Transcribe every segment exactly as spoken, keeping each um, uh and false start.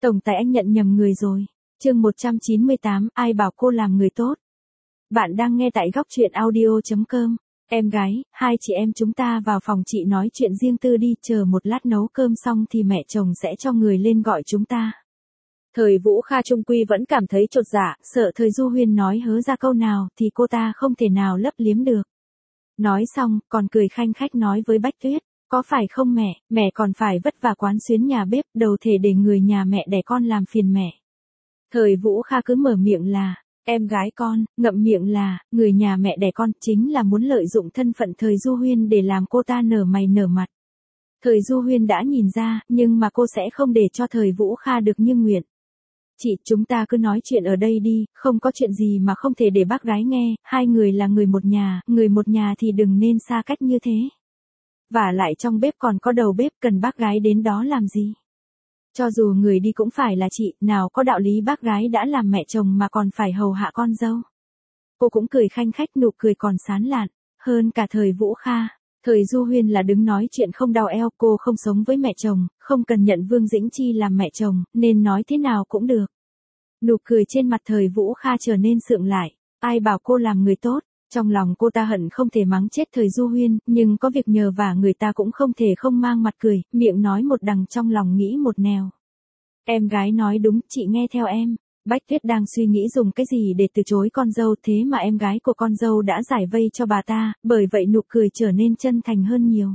Tổng tài anh nhận nhầm người rồi. Chương một trăm chín mươi tám, ai bảo cô làm người tốt. Bạn đang nghe tại góc truyện audio chấm com. Em gái, hai chị em chúng ta vào phòng chị nói chuyện riêng tư đi, chờ một lát nấu cơm xong thì mẹ chồng sẽ cho người lên gọi chúng ta. Thời Vũ Kha trung quy vẫn cảm thấy chột dạ, sợ Thời Du Huyên nói hớ ra câu nào thì cô ta không thể nào lấp liếm được. Nói xong, còn cười khanh khách nói với Bách Tuyết, có phải không mẹ, mẹ còn phải vất vả quán xuyến nhà bếp, đâu thể để người nhà mẹ đẻ con làm phiền mẹ. Thời Vũ Kha cứ mở miệng là, em gái con, ngậm miệng là, người nhà mẹ đẻ con, chính là muốn lợi dụng thân phận Thời Du Huyên để làm cô ta nở mày nở mặt. Thời Du Huyên đã nhìn ra, nhưng mà cô sẽ không để cho Thời Vũ Kha được như nguyện. Chị, chúng ta cứ nói chuyện ở đây đi, không có chuyện gì mà không thể để bác gái nghe, hai người là người một nhà, người một nhà thì đừng nên xa cách như thế. Và lại trong bếp còn có đầu bếp, cần bác gái đến đó làm gì? Cho dù người đi cũng phải là chị, nào có đạo lý bác gái đã làm mẹ chồng mà còn phải hầu hạ con dâu. Cô cũng cười khanh khách, nụ cười còn sán lạn, hơn cả Thời Vũ Kha. Thời Du Huyên là đứng nói chuyện không đau eo, cô không sống với mẹ chồng, không cần nhận Vương Dĩnh Chi làm mẹ chồng, nên nói thế nào cũng được. Nụ cười trên mặt Thời Vũ Kha trở nên sượng lại, ai bảo cô làm người tốt. Trong lòng cô ta hận không thể mắng chết Thời Du Huyên, nhưng có việc nhờ vả người ta cũng không thể không mang mặt cười, miệng nói một đằng trong lòng nghĩ một nẻo. Em gái nói đúng, chị nghe theo em. Bách Tuyết đang suy nghĩ dùng cái gì để từ chối con dâu, thế mà em gái của con dâu đã giải vây cho bà ta, bởi vậy nụ cười trở nên chân thành hơn nhiều.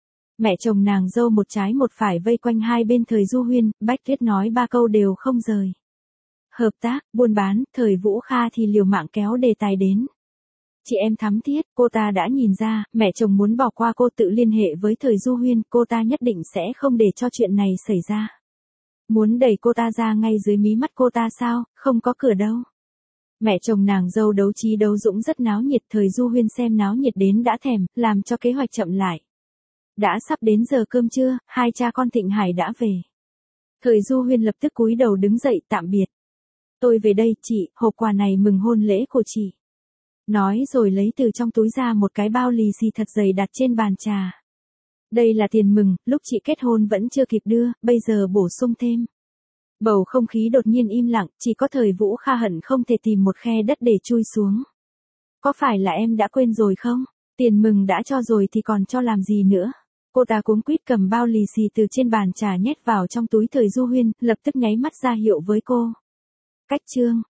Mẹ chồng nàng dâu một trái một phải vây quanh hai bên Thời Du Huyên, Bách Tuyết nói ba câu đều không rời. Hợp tác, buôn bán, Thời Vũ Kha thì liều mạng kéo đề tài đến. Chị em thắm thiết, cô ta đã nhìn ra, mẹ chồng muốn bỏ qua cô, tự liên hệ với Thời Du Huyên, cô ta nhất định sẽ không để cho chuyện này xảy ra. Muốn đẩy cô ta ra ngay dưới mí mắt cô ta sao, không có cửa đâu. Mẹ chồng nàng dâu đấu trí đấu dũng rất náo nhiệt, Thời Du Huyên xem náo nhiệt đến đã thèm, làm cho kế hoạch chậm lại. Đã sắp đến giờ cơm trưa, hai cha con Thịnh Hải đã về. Thời Du Huyên lập tức cúi đầu đứng dậy tạm biệt. Tôi về đây, chị, hộp quà này mừng hôn lễ của chị. Nói rồi lấy từ trong túi ra một cái bao lì xì thật dày đặt trên bàn trà. Đây là tiền mừng, lúc chị kết hôn vẫn chưa kịp đưa, bây giờ bổ sung thêm. Bầu không khí đột nhiên im lặng, chỉ có Thời Vũ Kha hận không thể tìm một khe đất để chui xuống. Có phải là em đã quên rồi không? Tiền mừng đã cho rồi thì còn cho làm gì nữa? Cô ta cuống quýt cầm bao lì xì từ trên bàn trà nhét vào trong túi Thời Du Huyên, lập tức nháy mắt ra hiệu với cô. Cách chương.